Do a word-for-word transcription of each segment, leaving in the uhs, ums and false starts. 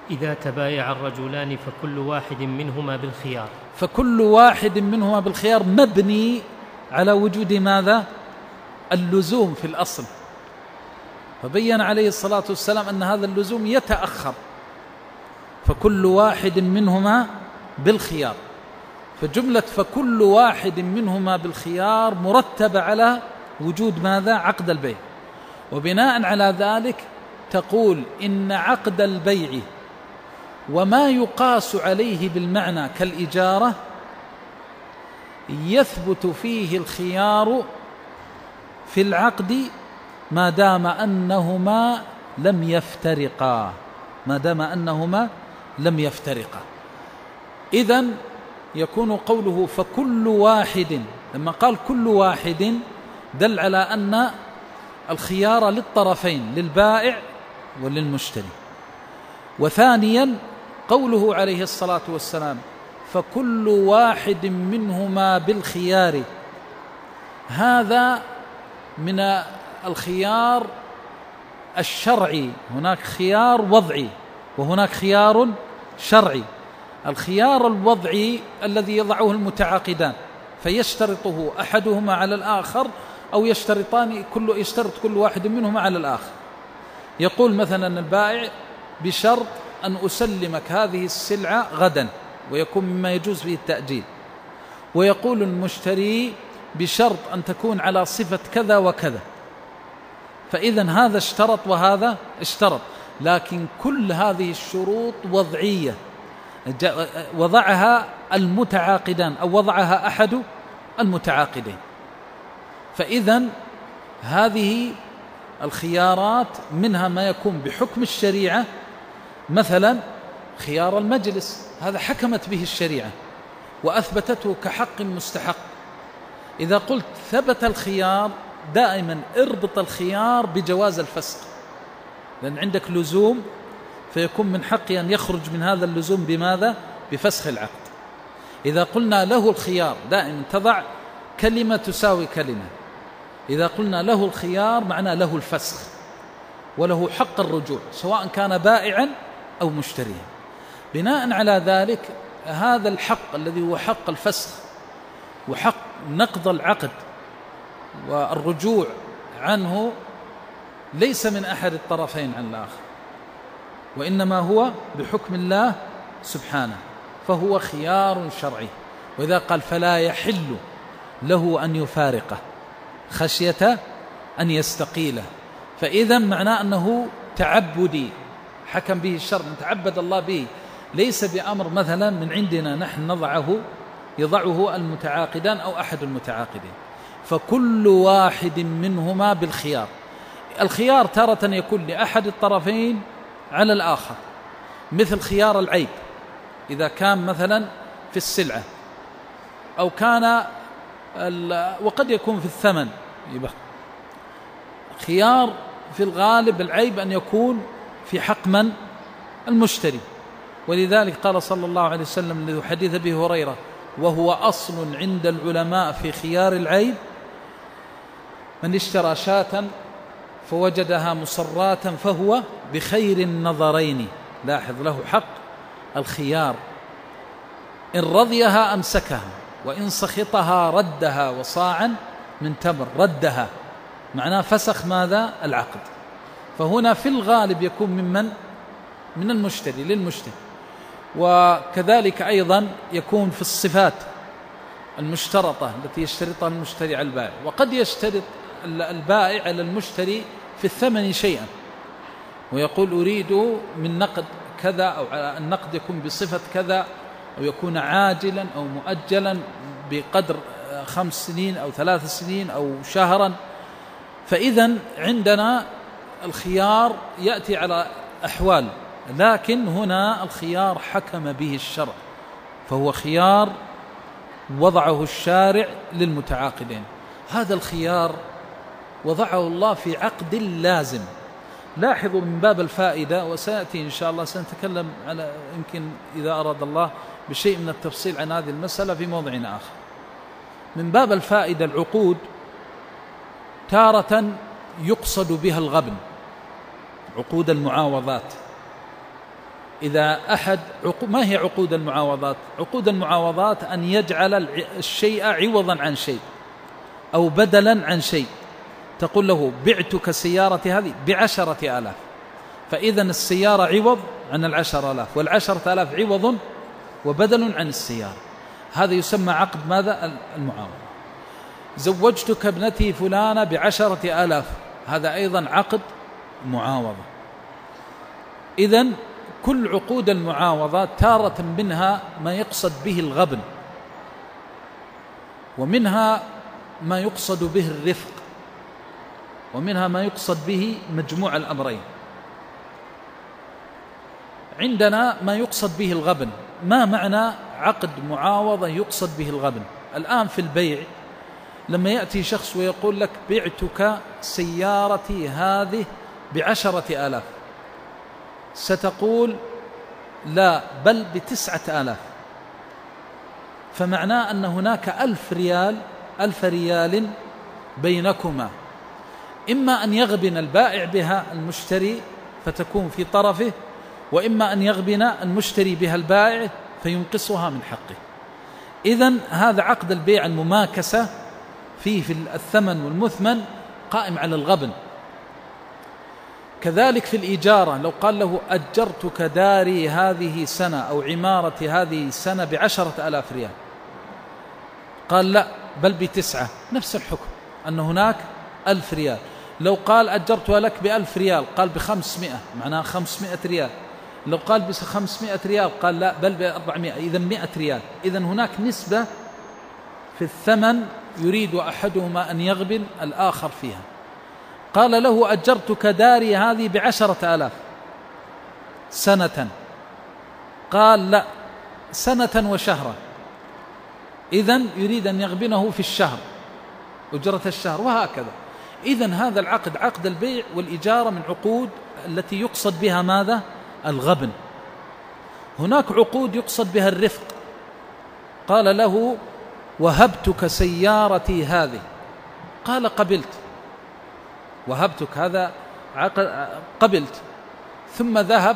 إذا تبايع الرجلان فكل واحد منهما بالخيار. فكل واحد منهما بالخيار مبني على وجود ماذا؟ اللزوم في الأصل، فبين عليه الصلاة والسلام أن هذا اللزوم يتأخر، فكل واحد منهما بالخيار، فجملة فكل واحد منهما بالخيار مرتبة على وجود ماذا؟ عقد البيع. وبناء على ذلك تقول إن عقد البيع وما يقاس عليه بالمعنى كالإجارة يثبت فيه الخيار في العقد ما دام أنهما لم يفترقا، ما دام أنهما لم يفترقا. إذن يكون قوله فكل واحد، لما قال كل واحد دل على أن الخيار للطرفين، للبائع وللمشتري. وثانيا قوله عليه الصلاة والسلام فكل واحد منهما بالخيار، هذا من الخيار الشرعي، هناك خيار وضعي وهناك خيار شرعي. الخيار الوضعي الذي يضعه المتعاقدان فيشترطه أحدهما على الآخر أو يشترطان كل يشترط كل واحد منهما على الآخر. يقول مثلا البائع بشرط أن أسلمك هذه السلعة غدا، ويكون مما يجوز فيه التأجيل. ويقول المشتري بشرط أن تكون على صفة كذا وكذا. فإذا هذا اشترط وهذا اشترط، لكن كل هذه الشروط وضعية وضعها المتعاقدان أو وضعها أحد المتعاقدين. فإذا هذه الخيارات منها ما يكون بحكم الشريعة، مثلا خيار المجلس، هذا حكمت به الشريعة وأثبتته كحق مستحق. إذا قلت ثبت الخيار، دائما اربط الخيار بجواز الفسخ، لأن عندك لزوم فيكون من حقه أن يخرج من هذا اللزوم بماذا؟ بفسخ العقد. إذا قلنا له الخيار دائما تضع كلمة تساوي كلمة. إذا قلنا له الخيار معناه له الفسخ وله حق الرجوع سواء كان بائعا أو مشتريا. بناء على ذلك هذا الحق الذي هو حق الفسخ وحق نقض العقد والرجوع عنه ليس من أحد الطرفين عن الآخر، وإنما هو بحكم الله سبحانه، فهو خيار شرعي. وإذا قال فلا يحل له أن يفارقه خشية أن يستقيله، فإذا معناه أنه تعبدي حكم به الشرع، تعبد الله به، ليس بأمر مثلا من عندنا نحن نضعه يضعه المتعاقدان أو أحد المتعاقدين. فكل واحد منهما بالخيار. الخيار تارة يكون لأحد الطرفين على الآخر، مثل خيار العيب إذا كان مثلا في السلعة، أو كان وقد يكون في الثمن. يبقى خيار في الغالب العيب أن يكون في حق من؟ المشتري. ولذلك قال صلى الله عليه وسلم الذي حديث أبي هريرة وهو أصل عند العلماء في خيار العيب: من اشترى شاة فوجدها مصراة فهو بخير النظرين. لاحظ له حق الخيار، إن رضيها أمسكها وإن سخطها ردها وصاعا من تمر. ردها معناه فسخ ماذا؟ العقد. فهنا في الغالب يكون ممن؟ من المشتري للمشتري. وكذلك أيضا يكون في الصفات المشترطة التي يشترطها المشتري على البائع. وقد يشترط البائع على المشتري في الثمن شيئا ويقول أريد من نقد كذا، أو النقد يكون بصفة كذا، أو يكون عاجلا أو مؤجلا بقدر خمس سنين أو ثلاث سنين أو شهرا. فإذا عندنا الخيار يأتي على أحوال، لكن هنا الخيار حكم به الشرع، فهو خيار وضعه الشارع للمتعاقدين. هذا الخيار وضعه الله في عقد لازم. لاحظوا من باب الفائدة، وسيأتي إن شاء الله سنتكلم على يمكن إذا أراد الله بشيء من التفصيل عن هذه المسألة في موضع آخر. من باب الفائدة العقود تارة يقصد بها الغبن، عقود المعاوضات، إذا أحد عقو... ما هي عقود المعاوضات؟ عقود المعاوضات أن يجعل الشيء عوضا عن شيء أو بدلا عن شيء. تقول له بعتك سيارتي هذه بعشرة آلاف، فإذا السيارة عوض عن العشر آلاف، والعشرة آلاف عوض وبدل عن السيارة. هذا يسمى عقد ماذا؟ المعاوضة. زوجتك ابنتي فلانة بعشرة آلاف، هذا أيضا عقد معاوضة. إذن كل عقود المعاوضات تارة منها ما يقصد به الغبن، ومنها ما يقصد به الرفق، ومنها ما يقصد به مجموع الأمرين. عندنا ما يقصد به الغبن. ما معنى عقد معاوضة يقصد به الغبن؟ الآن في البيع لما يأتي شخص ويقول لك بعتك سيارتي هذه بعشرة آلاف، ستقول لا بل بتسعة آلاف، فمعناه أن هناك ألف ريال ألف ريال بينكما، إما أن يغبن البائع بها المشتري فتكون في طرفه، وإما أن يغبن المشتري بها البائع فينقصها من حقه. إذن هذا عقد البيع المماكسة فيه في الثمن والمثمن قائم على الغبن. كذلك في الإجارة، لو قال له أجرتك داري هذه سنة أو عمارتي هذه سنة بعشرة آلاف ريال، قال لا بل بتسعة، نفس الحكم أن هناك ألف ريال. لو قال أجرتها لك بألف ريال قال بخمسمائة، معناها خمسمائة ريال. لو قال بخمسمائة ريال قال لا بل بأربعمائة، إذا مائة ريال. إذن هناك نسبة في الثمن يريد أحدهما أن يغبن الآخر فيها. قال له أجرتك داري هذه بعشرة آلاف سنة، قال لا سنة وشهرا، إذن يريد أن يغبنه في الشهر أجرة الشهر، وهكذا. إذن هذا العقد، عقد البيع والإجارة، من عقود التي يقصد بها ماذا؟ الغبن. هناك عقود يقصد بها الرفق. قال له وهبتك سيارتي هذه، قال قبلت، وهبتك هذا قبلت، ثم ذهب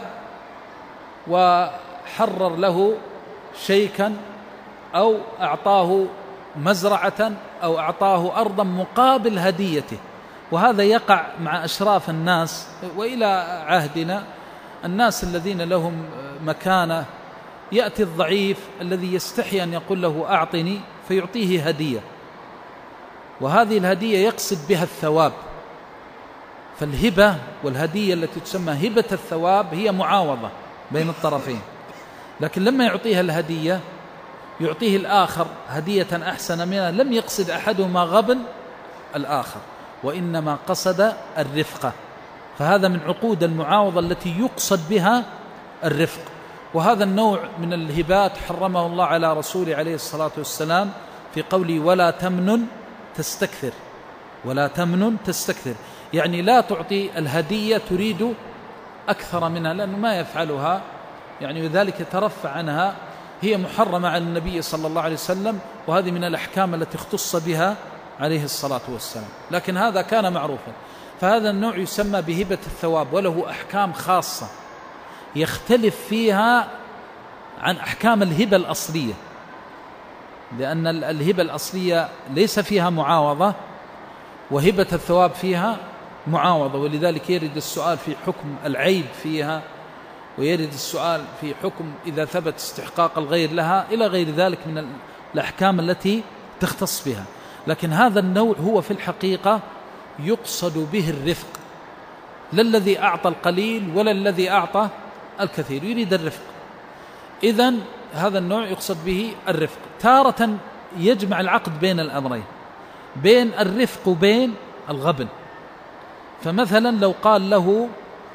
وحرر له شيكا أو أعطاه مزرعة أو أعطاه أرضا مقابل هديته. وهذا يقع مع أشراف الناس، وإلى عهدنا الناس الذين لهم مكانة، يأتي الضعيف الذي يستحي أن يقول له أعطني فيعطيه هدية، وهذه الهدية يقصد بها الثواب. فالهبة والهدية التي تسمى هبة الثواب هي معاوضة بين الطرفين، لكن لما يعطيها الهدية يعطيه الآخر هدية أحسن منها، لم يقصد أحدهما غبن الآخر، وإنما قصد الرفقة. فهذا من عقود المعاوضة التي يقصد بها الرفق. وهذا النوع من الهبات حرمه الله على رسوله عليه الصلاة والسلام في قوله ولا تمنن تستكثر، ولا تمنن تستكثر، يعني لا تعطي الهدية تريد أكثر منها، لأنه ما يفعلها يعني، وذلك يترفع عنها، هي محرمة على النبي صلى الله عليه وسلم، وهذه من الأحكام التي اختص بها عليه الصلاة والسلام، لكن هذا كان معروفا. فهذا النوع يسمى بهبة الثواب، وله أحكام خاصة يختلف فيها عن أحكام الهبة الأصلية، لأن الهبة الأصلية ليس فيها معاوضة، وهبة الثواب فيها معاوضة، ولذلك يرد السؤال في حكم العيب فيها، ويرد السؤال في حكم إذا ثبت استحقاق الغير لها، إلى غير ذلك من الأحكام التي تختص بها. لكن هذا النوع هو في الحقيقة يقصد به الرفق، لا الذي أعطى القليل ولا الذي أعطى الكثير، يريد الرفق. إذن هذا النوع يقصد به الرفق. تارة يجمع العقد بين الأمرين، بين الرفق وبين الغبن. فمثلا لو قال له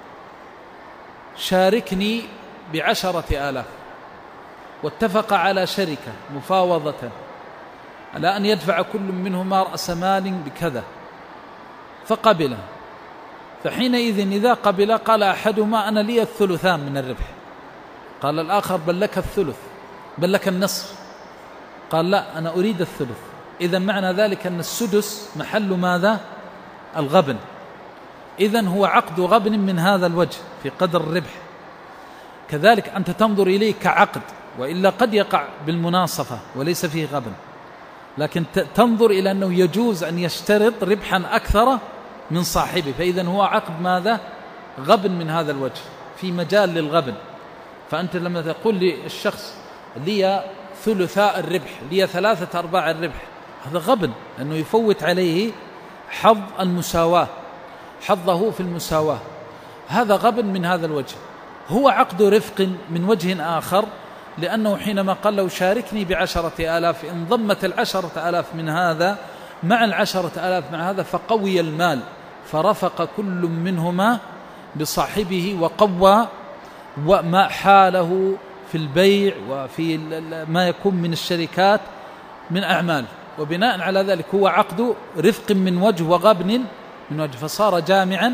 شاركني بعشرة آلاف، واتفق على شركة مفاوضة على أن يدفع كل منهما رأس مال بكذا، فقبل، فحينئذ إذا قبل قال أحدهما أنا لي الثلثان من الربح، قال الآخر بل لك الثلث، بل لك النصف، قال لا أنا أريد الثلث. إذن معنى ذلك أن السدس محل ماذا؟ الغبن. إذن هو عقد غبن من هذا الوجه في قدر الربح. كذلك أنت تنظر إليه كعقد، وإلا قد يقع بالمناصفة وليس فيه غبن، لكن تنظر إلى أنه يجوز أن يشترط ربحا أكثر من صاحبه، فإذا هو عقد ماذا؟ غبن من هذا الوجه، في مجال للغبن. فأنت لما تقول للشخص لي ثلثاء الربح، لي ثلاثة أرباع الربح، هذا غبن، أنه يفوت عليه حظ المساواة، حظه في المساواة، هذا غبن من هذا الوجه. هو عقد رفق من وجه آخر، لأنه حينما قال له شاركني بعشرة آلاف، إن ضمت العشرة آلاف من هذا مع العشرة آلاف مع هذا فقوي المال، فرفق كل منهما بصاحبه وقوى وما حاله في البيع وفي ما يكون من الشركات من أعمال، وبناء على ذلك هو عقد رفق من وجه وغبن من وجه، فصار جامعا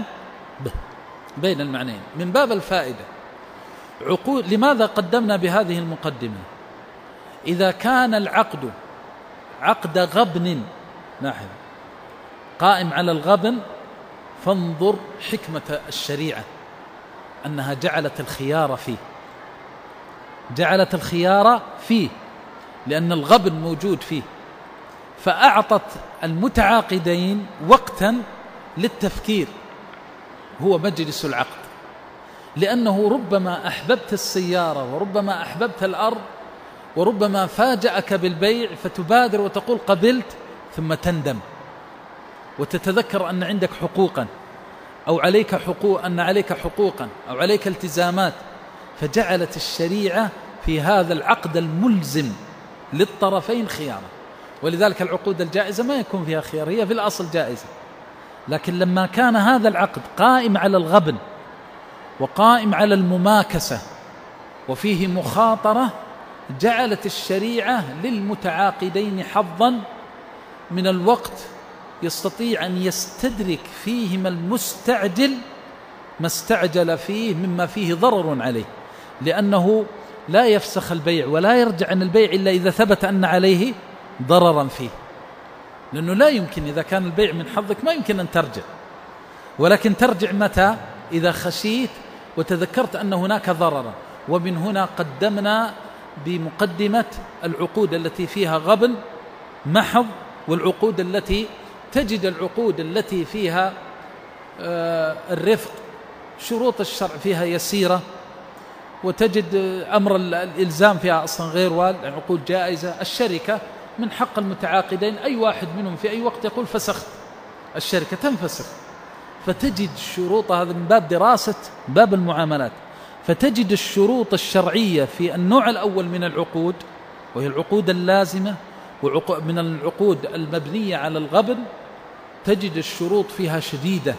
بين المعنيين. من باب الفائدة عقود، لماذا قدمنا بهذه المقدمة؟ إذا كان العقد عقد غبن ناحب قائم على الغبن، فانظر حكمة الشريعة أنها جعلت الخيار فيه، جعلت الخيار فيه لأن الغبن موجود فيه، فأعطت المتعاقدين وقتا للتفكير، هو مجلس العقد، لأنه ربما أحببت السيارة وربما أحببت الأرض وربما فاجأك بالبيع فتبادر وتقول قبلت، ثم تندم وتتذكر أن عندك حقوقا أو عليك حقوق، أن عليك حقوقا أو عليك التزامات، فجعلت الشريعة في هذا العقد الملزم للطرفين خيارا. ولذلك العقود الجائزة ما يكون فيها خيار، هي في الأصل جائزة، لكن لما كان هذا العقد قائم على الغبن وقائم على المماكسة وفيه مخاطرة، جعلت الشريعة للمتعاقدين حظا من الوقت يستطيع أن يستدرك فيهما المستعجل ما استعجل فيه مما فيه ضرر عليه، لأنه لا يفسخ البيع ولا يرجع عن البيع إلا إذا ثبت أن عليه ضررا فيه، لأنه لا يمكن إذا كان البيع من حظك ما يمكن أن ترجع، ولكن ترجع متى؟ إذا خشيت وتذكرت أن هناك ضررا. ومن هنا قدمنا بمقدمة العقود التي فيها غبن محض، والعقود التي تجد العقود التي فيها الرفق شروط الشرع فيها يسيرة، وتجد أمر الإلزام فيها أصلا غير وارد، عقود جائزة. الشركة من حق المتعاقدين أي واحد منهم في أي وقت يقول فسخت الشركة تنفسخ، فتجد الشروط، هذا من باب دراسة باب المعاملات، فتجد الشروط الشرعية في النوع الأول من العقود وهي العقود اللازمة، ومن العقود المبنية على الغبن تجد الشروط فيها شديدة.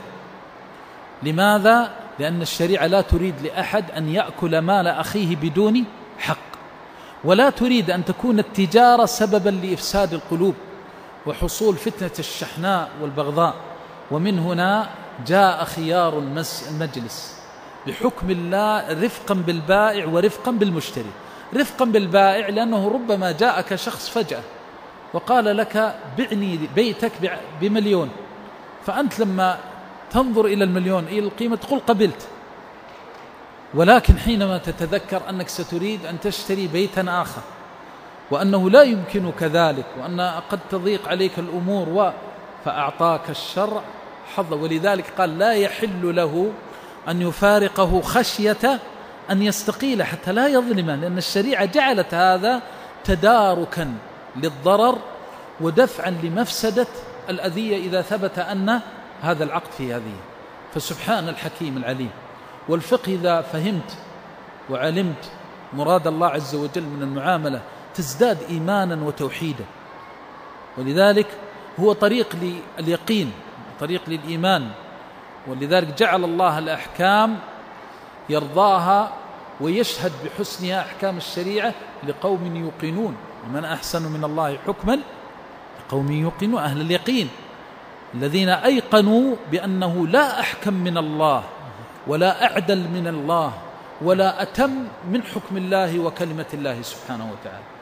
لماذا؟ لأن الشريعة لا تريد لأحد أن يأكل مال أخيه بدون حق، ولا تريد أن تكون التجارة سببا لإفساد القلوب وحصول فتنة الشحناء والبغضاء. ومن هنا جاء خيار المجلس بحكم الله رفقا بالبائع ورفقا بالمشتري. رفقا بالبائع لأنه ربما جاءك شخص فجأة وقال لك بعني بيتك بمليون، فأنت لما تنظر إلى المليون إلى القيمة تقول قبلت، ولكن حينما تتذكر أنك ستريد أن تشتري بيتا آخر وأنه لا يمكنك ذلك وأن قد تضيق عليك الأمور و فأعطاك الشرع حظا. ولذلك قال لا يحل له أن يفارقه خشية أن يستقيل حتى لا يظلمه، لأن الشريعة جعلت هذا تداركا للضرر ودفعا لمفسدة الأذية إذا ثبت أن هذا العقد في هذه. فسبحان الحكيم العليم. والفقه إذا فهمت وعلمت مراد الله عز وجل من المعاملة تزداد إيمانا وتوحيدا، ولذلك هو طريق لليقين، طريق للإيمان. ولذلك جعل الله الأحكام يرضاها ويشهد بحسنها أحكام الشريعة لقوم يوقنون، ومن أحسن من الله حكما لقوم يوقنون، أهل اليقين الذين أيقنوا بأنه لا أحكم من الله ولا أعدل من الله ولا أتم من حكم الله وكلمة الله سبحانه وتعالى.